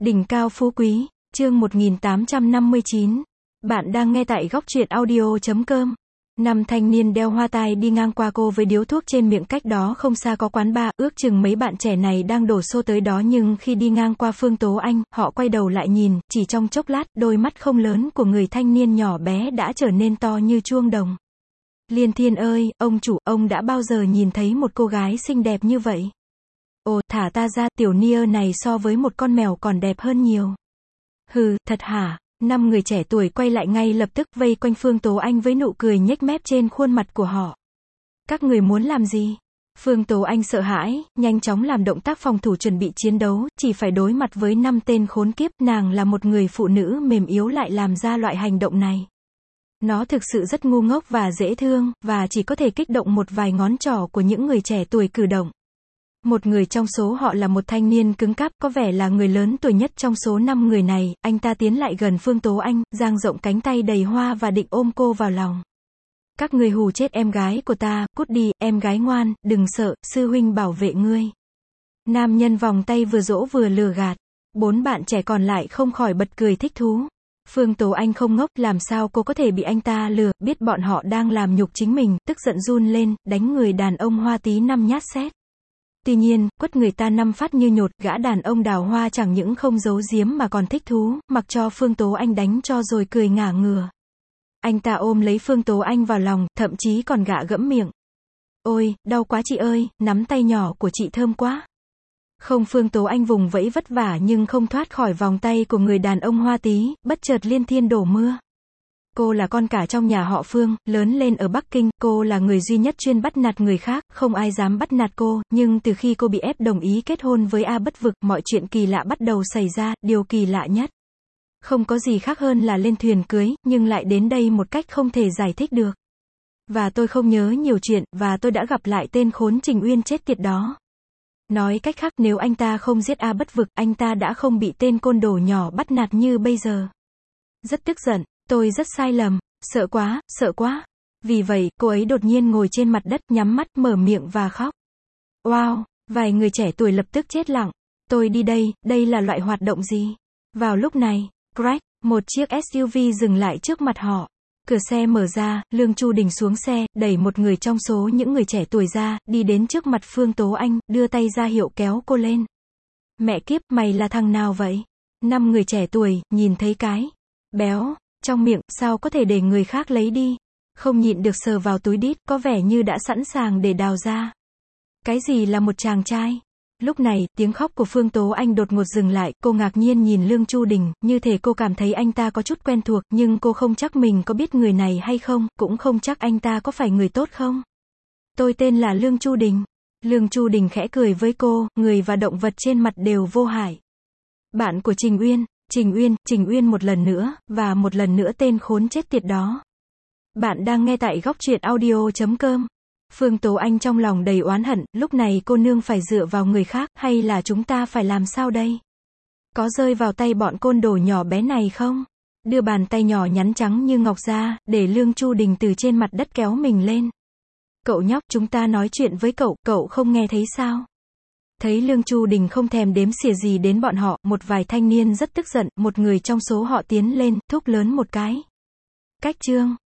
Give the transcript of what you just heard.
Đỉnh cao phú quý, chương 1859. Bạn đang nghe tại góc truyện audio.com. Năm thanh niên đeo hoa tai đi ngang qua cô với điếu thuốc trên miệng, cách đó không xa có quán bar, ước chừng mấy bạn trẻ này đang đổ xô tới đó, nhưng khi đi ngang qua Phương Tố Anh, họ quay đầu lại nhìn, chỉ trong chốc lát, đôi mắt không lớn của người thanh niên nhỏ bé đã trở nên to như chuông đồng. Liên Thiên ơi, ông chủ, ông đã bao giờ nhìn thấy một cô gái xinh đẹp như vậy? Ồ, thả ta ra, tiểu Nia này so với một con mèo còn đẹp hơn nhiều. Hừ, thật hả? Năm người trẻ tuổi quay lại ngay lập tức vây quanh Phương Tố Anh với nụ cười nhếch mép trên khuôn mặt của họ. Các người muốn làm gì? Phương Tố Anh sợ hãi, nhanh chóng làm động tác phòng thủ chuẩn bị chiến đấu, chỉ phải đối mặt với 5 tên khốn kiếp, nàng là một người phụ nữ mềm yếu lại làm ra loại hành động này. Nó thực sự rất ngu ngốc và dễ thương, và chỉ có thể kích động một vài ngón trỏ của những người trẻ tuổi cử động. Một người trong số họ là một thanh niên cứng cáp, có vẻ là người lớn tuổi nhất trong số 5 người này, anh ta tiến lại gần Phương Tố Anh, dang rộng cánh tay đầy hoa và định ôm cô vào lòng. Các người hù chết em gái của ta, cút đi, em gái ngoan, đừng sợ, sư huynh bảo vệ ngươi. Nam nhân vòng tay vừa dỗ vừa lừa gạt. 4 bạn trẻ còn lại không khỏi bật cười thích thú. Phương Tố Anh không ngốc, làm sao cô có thể bị anh ta lừa, biết bọn họ đang làm nhục chính mình, tức giận run lên, đánh người đàn ông Hoa tí 5 nhát sét. Tuy nhiên, quất người ta 5 phát như nhột, gã đàn ông Đào Hoa chẳng những không giấu giếm mà còn thích thú, mặc cho Phương Tố Anh đánh cho rồi cười ngả ngửa. Anh ta ôm lấy Phương Tố Anh vào lòng, thậm chí còn gạ gẫm miệng. Ôi, đau quá chị ơi, nắm tay nhỏ của chị thơm quá. Không, Phương Tố Anh vùng vẫy vất vả nhưng không thoát khỏi vòng tay của người đàn ông Hoa tí, bất chợt Liên Thiên đổ mưa. Cô là con cả trong nhà họ Phương, lớn lên ở Bắc Kinh, cô là người duy nhất chuyên bắt nạt người khác, không ai dám bắt nạt cô, nhưng từ khi cô bị ép đồng ý kết hôn với A Bất Vực, mọi chuyện kỳ lạ bắt đầu xảy ra, điều kỳ lạ nhất. Không có gì khác hơn là lên thuyền cưới, nhưng lại đến đây một cách không thể giải thích được. Và tôi không nhớ nhiều chuyện, và tôi đã gặp lại tên khốn Trình Uyên chết tiệt đó. Nói cách khác, nếu anh ta không giết A Bất Vực, anh ta đã không bị tên côn đồ nhỏ bắt nạt như bây giờ. Rất tức giận. Tôi rất sai lầm, sợ quá, sợ quá. Vì vậy, cô ấy đột nhiên ngồi trên mặt đất, nhắm mắt, mở miệng và khóc. Wow, vài người trẻ tuổi lập tức chết lặng. Tôi đi đây, đây là loại hoạt động gì? Vào lúc này, crack, một chiếc SUV dừng lại trước mặt họ. Cửa xe mở ra, Lương Chu Đình xuống xe, đẩy một người trong số những người trẻ tuổi ra, đi đến trước mặt Phương Tố Anh, đưa tay ra hiệu kéo cô lên. Mẹ kiếp, mày là thằng nào vậy? 5 người trẻ tuổi, nhìn thấy cái béo trong miệng, sao có thể để người khác lấy đi? Không nhịn được sờ vào túi đít, có vẻ như đã sẵn sàng để đào ra. Cái gì là một chàng trai? Lúc này, tiếng khóc của Phương Tố Anh đột ngột dừng lại, cô ngạc nhiên nhìn Lương Chu Đình, như thể cô cảm thấy anh ta có chút quen thuộc, nhưng cô không chắc mình có biết người này hay không, cũng không chắc anh ta có phải người tốt không. Tôi tên là Lương Chu Đình. Lương Chu Đình khẽ cười với cô, người và động vật trên mặt đều vô hại. Bạn của Trình Uyên. Trình Uyên một lần nữa, và một lần nữa tên khốn chết tiệt đó. Bạn đang nghe tại góc truyện audio.com. Phương Tố Anh trong lòng đầy oán hận, lúc này cô nương phải dựa vào người khác, hay là chúng ta phải làm sao đây? Có rơi vào tay bọn côn đồ nhỏ bé này không? Đưa bàn tay nhỏ nhắn trắng như ngọc ra, để Lương Chu Đình từ trên mặt đất kéo mình lên. Cậu nhóc, chúng ta nói chuyện với cậu không nghe thấy sao? Thấy Lương Chu Đình không thèm đếm xỉa gì đến bọn họ, một vài thanh niên rất tức giận, một người trong số họ tiến lên, thúc lớn một cái. Cách chương.